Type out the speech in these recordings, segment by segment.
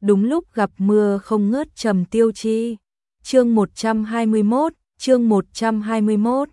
đúng lúc gặp mưa không ngớt Trầm Tiêu Chi. Chương 121.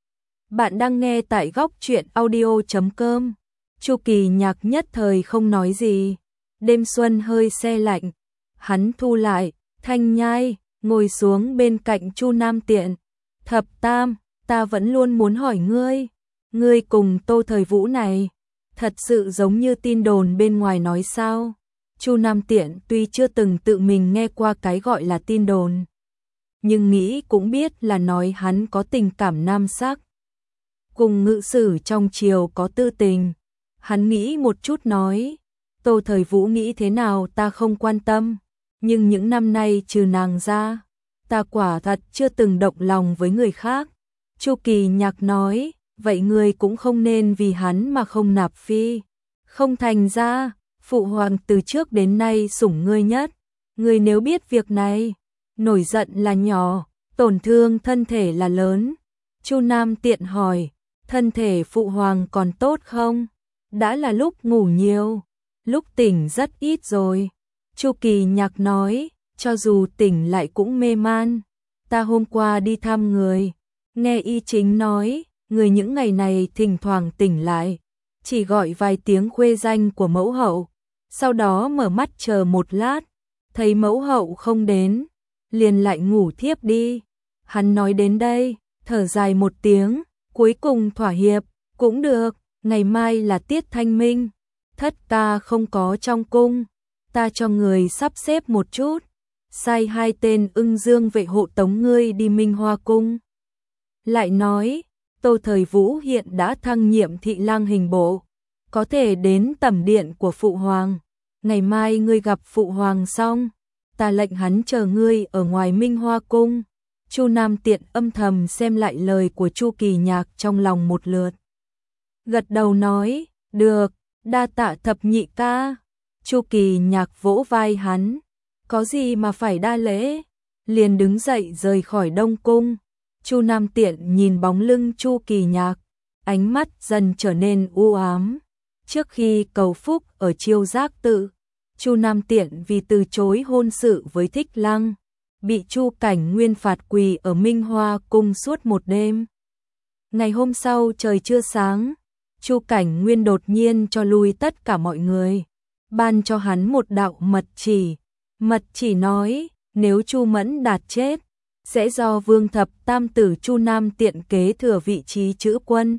Bạn đang nghe tại góc truyện audio.com. Chu Kỳ Nhạc nhất thời không nói gì. Đêm xuân hơi se lạnh, hắn thu lại thanh nhai, ngồi xuống bên cạnh Chu Nam Tiện. Thập Tam, ta vẫn luôn muốn hỏi ngươi cùng Tô Thời Vũ này, thật sự giống như tin đồn bên ngoài nói sao? Chu Nam Tiện tuy chưa từng tự mình nghe qua cái gọi là tin đồn, nhưng nghĩ cũng biết là nói hắn có tình cảm nam sắc, cùng ngự sử trong triều có tư tình. Hắn nghĩ một chút nói, Tô Thời Vũ nghĩ thế nào ta không quan tâm, nhưng những năm nay trừ nàng ra, ta quả thật chưa từng động lòng với người khác. Chu Kỳ Nhạc nói, vậy ngươi cũng không nên vì hắn mà không nạp phi. Không thành ra, phụ hoàng từ trước đến nay sủng ngươi nhất. Ngươi nếu biết việc này, nổi giận là nhỏ, tổn thương thân thể là lớn. Chu Nam Tiện hỏi, thân thể phụ hoàng còn tốt không? Đã là lúc ngủ nhiều, lúc tỉnh rất ít rồi. Chu Kỳ Nhạc nói, cho dù tỉnh lại cũng mê man. Ta hôm qua đi thăm người, nghe y chính nói, người những ngày này thỉnh thoảng tỉnh lại, chỉ gọi vài tiếng khuê danh của mẫu hậu, sau đó mở mắt chờ một lát, thấy mẫu hậu không đến, liền lại ngủ thiếp đi. Hắn nói đến đây, thở dài một tiếng, cuối cùng thỏa hiệp, cũng được, ngày mai là tiết thanh minh, thất ca không có trong cung, ta cho người sắp xếp một chút, sai 2 tên ưng dương vệ hộ tống ngươi đi Minh Hoa cung. Lại nói, Tô Thời Vũ hiện đã thăng nhiệm thị lang hình bộ, có thể đến tẩm điện của phụ hoàng. Ngày mai ngươi gặp phụ hoàng xong, ta lệnh hắn chờ ngươi ở ngoài Minh Hoa cung. Chu Nam Tiện âm thầm xem lại lời của Chu Kỳ Nhạc trong lòng một lượt, gật đầu nói, được, đa tạ thập nhị ca. Chu Kỳ Nhạc vỗ vai hắn, có gì mà phải đa lễ, liền đứng dậy rời khỏi Đông cung. Chu Nam Tiện nhìn bóng lưng Chu Kỳ Nhạc, ánh mắt dần trở nên u ám. Trước khi cầu phúc ở Chiêu Giác tự, Chu Nam Tiện vì từ chối hôn sự với Thích Lăng, bị Chu Cảnh Nguyên phạt quỳ ở Minh Hoa cung suốt một đêm. Ngày hôm sau trời chưa sáng, Chu Cảnh Nguyên đột nhiên cho lui tất cả mọi người, ban cho hắn một đạo mật chỉ. Mật chỉ nói, nếu Chu Mẫn Đạt chết, sẽ do Vương Thập Tam tử Chu Nam Tiện kế thừa vị trí chữ quân,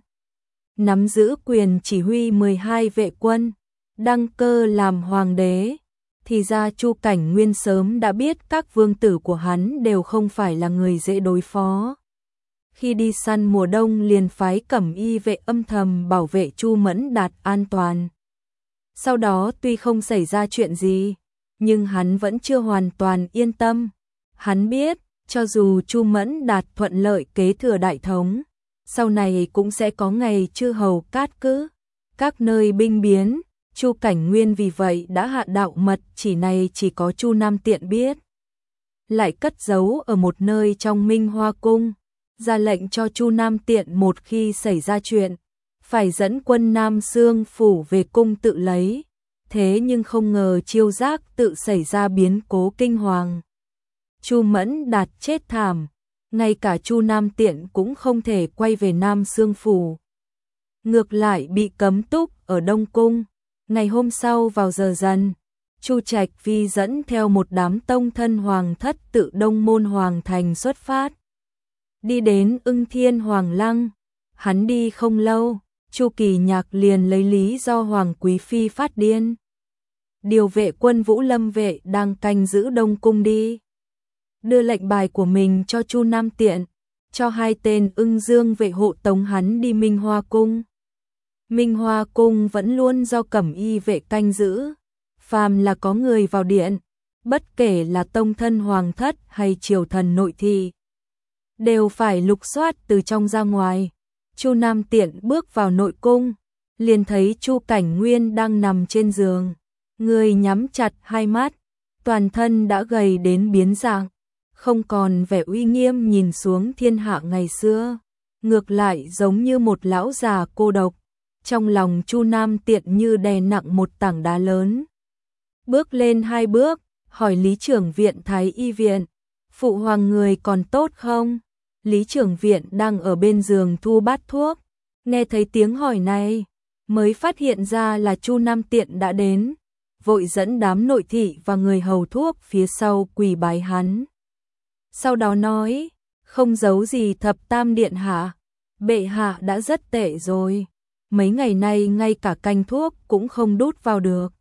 nắm giữ quyền chỉ huy 12 vệ quân, đăng cơ làm hoàng đế. Thì ra Chu Cảnh Nguyên sớm đã biết các vương tử của hắn đều không phải là người dễ đối phó. Khi đi săn mùa đông liền phái cẩm y vệ âm thầm bảo vệ Chu Mẫn Đạt an toàn. Sau đó tuy không xảy ra chuyện gì, nhưng hắn vẫn chưa hoàn toàn yên tâm. Hắn biết, cho dù Chu Mẫn Đạt thuận lợi kế thừa đại thống, sau này cũng sẽ có ngày chư hầu cát cứ, các nơi binh biến. Chu Cảnh Nguyên vì vậy đã hạ đạo mật chỉ này chỉ có Chu Nam Tiện biết, lại cất giấu ở một nơi trong Minh Hoa cung, ra lệnh cho Chu Nam Tiện một khi xảy ra chuyện, phải dẫn quân Nam Xương phủ về cung tự lấy. Thế nhưng không ngờ Chiêu Giác tự xảy ra biến cố kinh hoàng. Chu Mẫn Đạt chết thảm, ngay cả Chu Nam Tiện cũng không thể quay về Nam Xương phủ, ngược lại bị cấm túc ở Đông cung. Ngày hôm sau vào giờ dần, Chu Trạch Phi dẫn theo một đám tông thân hoàng thất tự Đông Môn Hoàng thành xuất phát, đi đến Ưng Thiên Hoàng lăng. Hắn đi không lâu, Chu Kỳ Nhạc liền lấy lý do Hoàng Quý Phi phát điên, điều vệ quân Vũ Lâm vệ đang canh giữ Đông cung đi, đưa lệnh bài của mình cho Chu Nam Tiện, cho 2 tên ưng dương vệ hộ tống hắn đi Minh Hoa cung. Minh Hoa cung vẫn luôn do cẩm y vệ canh giữ, phàm là có người vào điện, bất kể là tông thân hoàng thất hay triều thần nội thị, đều phải lục soát từ trong ra ngoài. Chu Nam Tiện bước vào nội cung, liền thấy Chu Cảnh Nguyên đang nằm trên giường, người nhắm chặt 2 mắt, toàn thân đã gầy đến biến dạng, không còn vẻ uy nghiêm nhìn xuống thiên hạ ngày xưa, ngược lại giống như một lão già cô độc. Trong lòng Chu Nam Tiện như đè nặng một tảng đá lớn. Bước lên 2 bước, hỏi Lý trưởng viện Thái y viện, phụ hoàng người còn tốt không? Lý trưởng viện đang ở bên giường thu bát thuốc, nghe thấy tiếng hỏi này, mới phát hiện ra là Chu Nam Tiện đã đến, vội dẫn đám nội thị và người hầu thuốc phía sau quỳ bái hắn. Sau đó nói, không giấu gì thập tam điện hạ, bệ hạ đã rất tệ rồi, mấy ngày nay ngay cả canh thuốc cũng không đút vào được.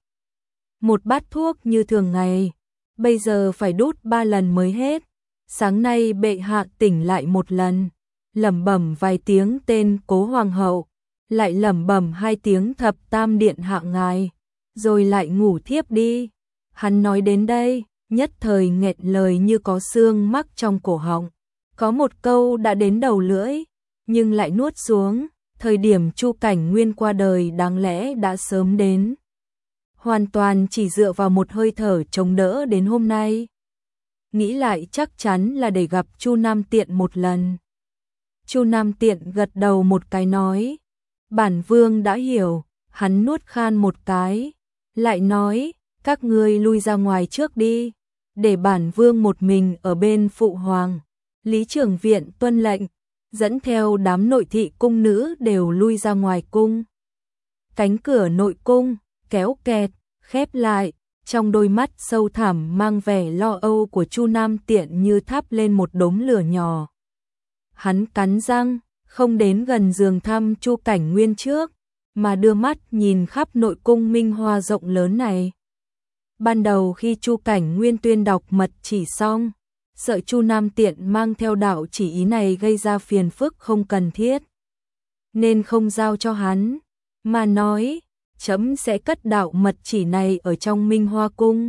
Một bát thuốc như thường ngày, bây giờ phải đút 3 lần mới hết. Sáng nay bệ hạ tỉnh lại một lần, lẩm bẩm vài tiếng tên Cố hoàng hậu, lại lẩm bẩm 2 tiếng thập tam điện hạ ngài, rồi lại ngủ thiếp đi. Hắn nói đến đây, nhất thời nghẹn lời như có xương mắc trong cổ họng. Có một câu đã đến đầu lưỡi, nhưng lại nuốt xuống, thời điểm Chu Cảnh Nguyên qua đời đáng lẽ đã sớm đến. Hoàn toàn chỉ dựa vào một hơi thở chống đỡ đến hôm nay. Nghĩ lại chắc chắn là để gặp Chu Nam Tiện một lần. Chu Nam Tiện gật đầu một cái nói, bản vương đã hiểu. Hắn nuốt khan một cái, lại nói, các ngươi lui ra ngoài trước đi, để bản vương một mình ở bên phụ hoàng. Lý trưởng viện tuân lệnh, dẫn theo đám nội thị cung nữ đều lui ra ngoài cung. Cánh cửa nội cung kéo kẹt, khép lại, trong đôi mắt sâu thẳm mang vẻ lo âu của Chu Nam Tiện như thắp lên một đốm lửa nhỏ. Hắn cắn răng, không đến gần giường thăm Chu Cảnh Nguyên trước, mà đưa mắt nhìn khắp nội cung minh hoa rộng lớn này. Ban đầu khi Chu Cảnh Nguyên tuyên đọc mật chỉ xong, sợ Chu Nam Tiện mang theo đạo chỉ ý này gây ra phiền phức không cần thiết, nên không giao cho hắn, mà nói, chấm sẽ cất đạo mật chỉ này ở trong Minh Hoa cung.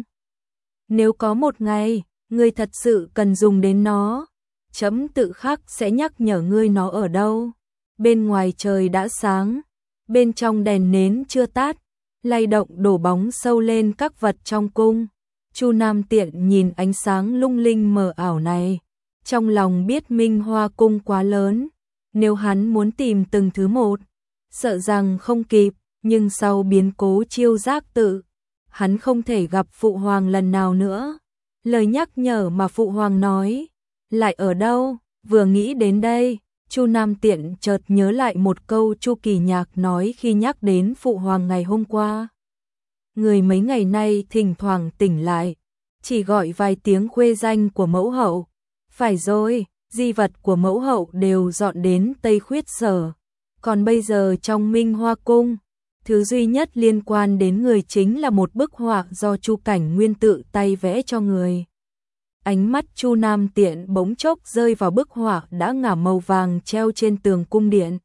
Nếu có một ngày, ngươi thật sự cần dùng đến nó, chấm tự khắc sẽ nhắc nhở ngươi nó ở đâu. Bên ngoài trời đã sáng, bên trong đèn nến chưa tắt, lay động đổ bóng sâu lên các vật trong cung. Chu Nam Tiện nhìn ánh sáng lung linh mờ ảo này, trong lòng biết Minh Hoa cung quá lớn, nếu hắn muốn tìm từng thứ một, sợ rằng không kịp, nhưng sau biến cố Chiêu Giác Tự, hắn không thể gặp phụ hoàng lần nào nữa. Lời nhắc nhở mà phụ hoàng nói, lại ở đâu? Vừa nghĩ đến đây, Chu Nam Tiện chợt nhớ lại một câu Chu Kỳ Nhạc nói khi nhắc đến phụ hoàng ngày hôm qua. Người mấy ngày nay thỉnh thoảng tỉnh lại, chỉ gọi vài tiếng khuê danh của mẫu hậu. Phải rồi, di vật của mẫu hậu đều dọn đến Tây Khuyết Sở. Còn bây giờ trong Minh Hoa cung, thứ duy nhất liên quan đến người chính là một bức họa do Chu Cảnh Nguyên tự tay vẽ cho người. Ánh mắt Chu Nam Tiện bỗng chốc rơi vào bức họa đã ngả màu vàng treo trên tường cung điện.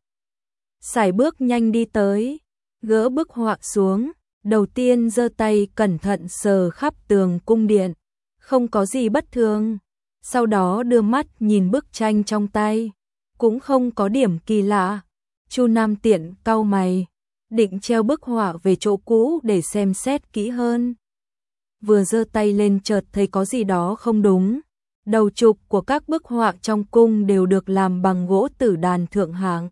Sải bước nhanh đi tới, gỡ bức họa xuống, đầu tiên giơ tay cẩn thận sờ khắp tường cung điện, không có gì bất thường. Sau đó đưa mắt nhìn bức tranh trong tay, cũng không có điểm kỳ lạ. Chu Nam Tiện cau mày, định treo bức họa về chỗ cũ để xem xét kỹ hơn. Vừa giơ tay lên chợt thấy có gì đó không đúng. Đầu trục của các bức họa trong cung đều được làm bằng gỗ tử đàn thượng hạng.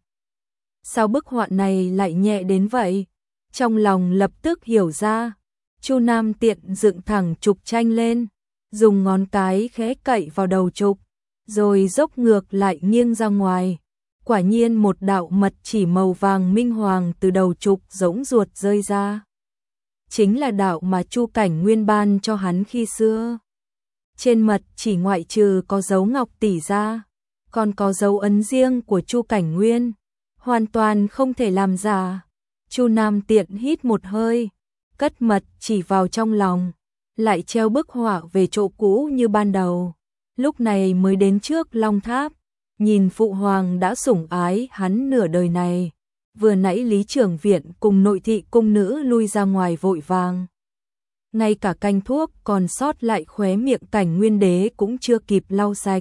Sao bức họa này lại nhẹ đến vậy? Trong lòng lập tức hiểu ra. Chu Nam Tiện dựng thẳng trục tranh lên, dùng ngón cái khẽ cậy vào đầu trục, rồi dốc ngược lại nghiêng ra ngoài. Quả nhiên một đạo mật chỉ màu vàng minh hoàng từ đầu trục giống ruột rơi ra. Chính là đạo mà Chu Cảnh Nguyên ban cho hắn khi xưa. Trên mật chỉ ngoại trừ có dấu ngọc tỷ ra, còn có dấu ấn riêng của Chu Cảnh Nguyên, hoàn toàn không thể làm giả. Chu Nam Tiện hít một hơi, cất mật chỉ vào trong lòng, lại treo bức họa về chỗ cũ như ban đầu. Lúc này mới đến trước Long Tháp, nhìn phụ hoàng đã sủng ái hắn nửa đời này. Vừa nãy Lý trưởng viện cùng nội thị cung nữ lui ra ngoài vội vàng. Ngay cả canh thuốc còn sót lại khóe miệng Cảnh Nguyên đế cũng chưa kịp lau sạch.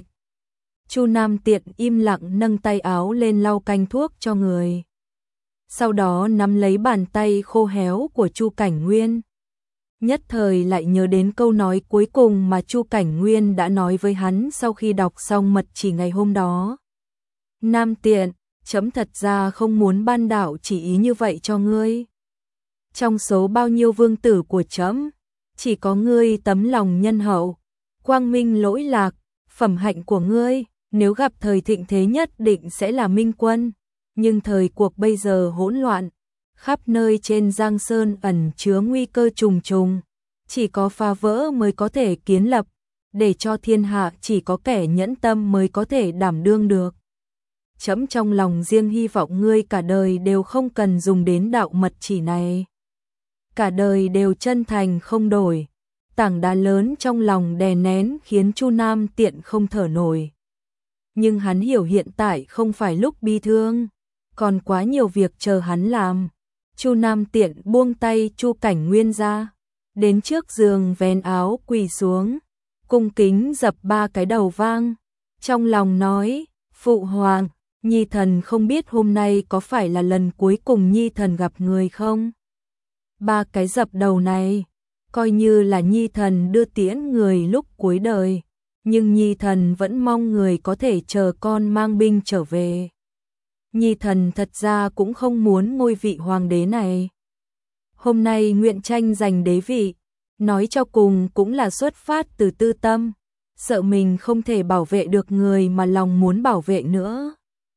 Chu Nam Tiện im lặng nâng tay áo lên lau canh thuốc cho người. Sau đó nắm lấy bàn tay khô héo của Chu Cảnh Nguyên. Nhất thời lại nhớ đến câu nói cuối cùng mà Chu Cảnh Nguyên đã nói với hắn sau khi đọc xong mật chỉ ngày hôm đó. Nam Tiện, chấm thật ra không muốn ban đạo chỉ ý như vậy cho ngươi. Trong số bao nhiêu vương tử của chấm, chỉ có ngươi tấm lòng nhân hậu, quang minh lỗi lạc, phẩm hạnh của ngươi, nếu gặp thời thịnh thế nhất định sẽ là minh quân, nhưng thời cuộc bây giờ hỗn loạn, khắp nơi trên Giang Sơn ẩn chứa nguy cơ trùng trùng, chỉ có phá vỡ mới có thể kiến lập, để cho thiên hạ chỉ có kẻ nhẫn tâm mới có thể đảm đương được. Trẫm trong lòng riêng hy vọng ngươi cả đời đều không cần dùng đến đạo mật chỉ này. Cả đời đều chân thành không đổi. Tảng đá lớn trong lòng đè nén khiến Chu Nam Tiện không thở nổi. Nhưng hắn hiểu hiện tại không phải lúc bi thương, còn quá nhiều việc chờ hắn làm. Chu Nam Tiện buông tay Chu Cảnh Nguyên ra, đến trước giường vén áo quỳ xuống, cung kính dập 3 cái đầu vang, trong lòng nói: "Phụ hoàng, Nhi thần không biết hôm nay có phải là lần cuối cùng Nhi thần gặp người không?" 3 cái dập đầu này coi như là Nhi thần đưa tiễn người lúc cuối đời, nhưng Nhi thần vẫn mong người có thể chờ con mang binh trở về. Nhi thần thật ra cũng không muốn ngôi vị hoàng đế này. Hôm nay nguyện tranh giành đế vị, nói cho cùng cũng là xuất phát từ tư tâm, sợ mình không thể bảo vệ được người mà lòng muốn bảo vệ nữa.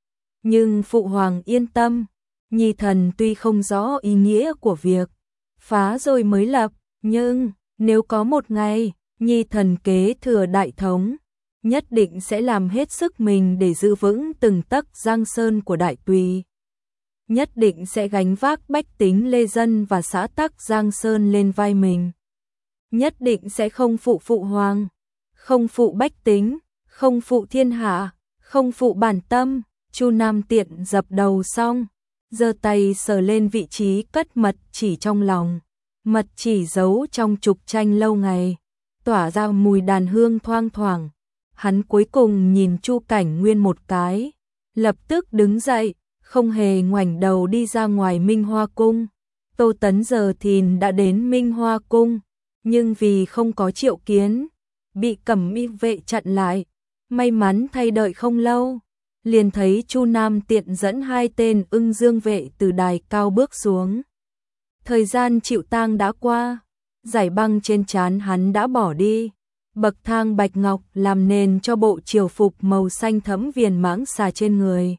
Nhưng phụ hoàng yên tâm, Nhi thần tuy không rõ ý nghĩa của việc phá rồi mới lập, nhưng nếu có một ngày Nhi thần kế thừa đại thống, nhất định sẽ làm hết sức mình để giữ vững từng tấc Giang Sơn của Đại Tùy. Nhất định sẽ gánh vác bách tính lê dân và xã tắc Giang Sơn lên vai mình. Nhất định sẽ không phụ phụ hoàng, không phụ bách tính, không phụ thiên hạ, không phụ bản tâm. Chu Nam Tiện dập đầu xong, giơ tay sờ lên vị trí cất mật chỉ trong lòng. Mật chỉ giấu trong trục tranh lâu ngày, tỏa ra mùi đàn hương thoang thoảng. Hắn cuối cùng nhìn Chu Cảnh Nguyên một cái, lập tức đứng dậy, không hề ngoảnh đầu đi ra ngoài Minh Hoa Cung. Tô Tấn giờ thìn đã đến Minh Hoa Cung, nhưng vì không có triệu kiến, bị Cẩm Y vệ chặn lại. May mắn thay đợi không lâu, liền thấy Chu Nam Tiện dẫn 2 tên Ưng Dương vệ từ đài cao bước xuống. Thời gian chịu tang đã qua, giải băng trên trán hắn đã bỏ đi, bậc thang bạch ngọc làm nền cho bộ triều phục màu xanh thẫm viền mãng xà trên người.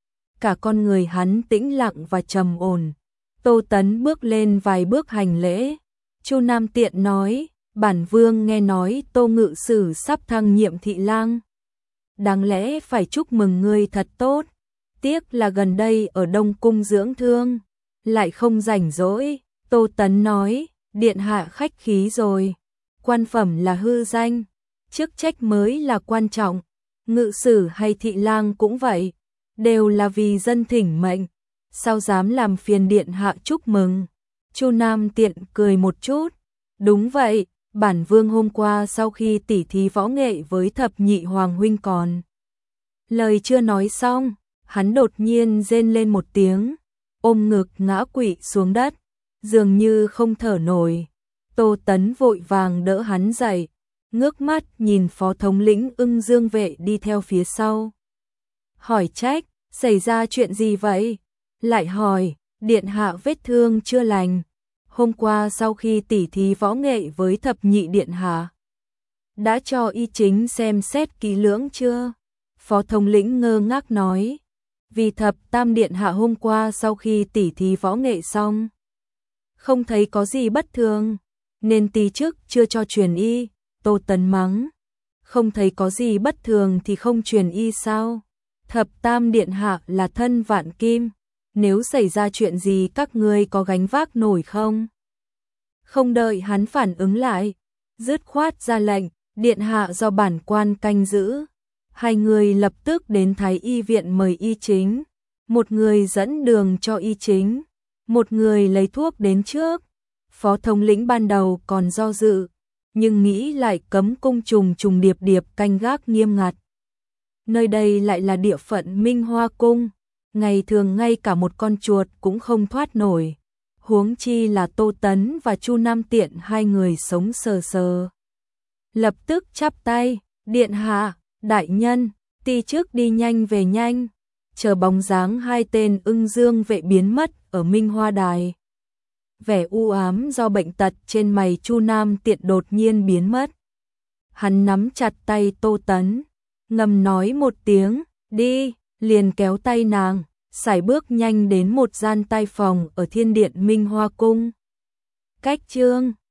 Cả con người hắn tĩnh lặng và trầm ổn. Tô Tấn bước lên vài bước hành lễ. Chu Nam Tiện nói: "Bản vương nghe nói Tô ngự sử sắp thăng nhiệm thị lang. Đáng lẽ phải chúc mừng ngươi thật tốt. Tiếc là gần đây ở Đông Cung dưỡng thương, lại không rảnh rỗi." Tô Tấn nói: "Điện hạ khách khí rồi. Quan phẩm là hư danh, chức trách mới là quan trọng. Ngự sử hay thị lang cũng vậy, đều là vì dân thỉnh mệnh, sao dám làm phiền điện hạ chúc mừng." Chu Nam Tiện cười một chút: "Đúng vậy, bản vương hôm qua sau khi tỉ thí võ nghệ với thập nhị hoàng huynh còn." Lời chưa nói xong, hắn đột nhiên rên lên một tiếng, ôm ngực ngã quỵ xuống đất, dường như không thở nổi. Tô Tấn vội vàng đỡ hắn dậy, ngước mắt nhìn phó thống lĩnh Ưng Dương vệ đi theo phía sau. Hỏi trách: "Xảy ra chuyện gì vậy?" Lại hỏi: "Điện hạ vết thương chưa lành, hôm qua sau khi tỉ thí võ nghệ với thập nhị điện hạ, đã cho y chính xem xét kỹ lưỡng chưa?" Phó thống lĩnh ngơ ngác nói: "Vì thập tam điện hạ hôm qua sau khi tỉ thí võ nghệ xong, không thấy có gì bất thường, nên tí trước chưa cho truyền y." Tô Tấn mắng: "Không thấy có gì bất thường thì không truyền y sao? Thập tam điện hạ là thân vạn kim, nếu xảy ra chuyện gì các ngươi có gánh vác nổi không?" Không đợi hắn phản ứng lại, dứt khoát ra lệnh: "Điện hạ do bản quan canh giữ." 2 người lập tức đến Thái y viện mời y chính, một người dẫn đường cho y chính, một người lấy thuốc đến trước. Phó thống lĩnh ban đầu còn do dự, nhưng nghĩ lại cấm cung trùng trùng điệp điệp canh gác nghiêm ngặt. Nơi đây lại là địa phận Minh Hoa Cung, ngày thường ngay cả một con chuột cũng không thoát nổi, huống chi là Tô Tấn và Chu Nam Tiện 2 người sống sờ sờ. Lập tức chắp tay: "Điện hạ, đại nhân, ti trước đi nhanh về nhanh." Chờ bóng dáng 2 tên Ưng Dương vệ biến mất ở Minh Hoa Đài. vẻ u ám do bệnh tật trên mày Chu Nam Tiện đột nhiên biến mất. Hắn nắm chặt tay Tô Tấn, ngầm nói một tiếng, đi, liền kéo tay nàng, sải bước nhanh đến một gian tai phòng ở Thiên Điện Minh Hoa Cung. Cách chương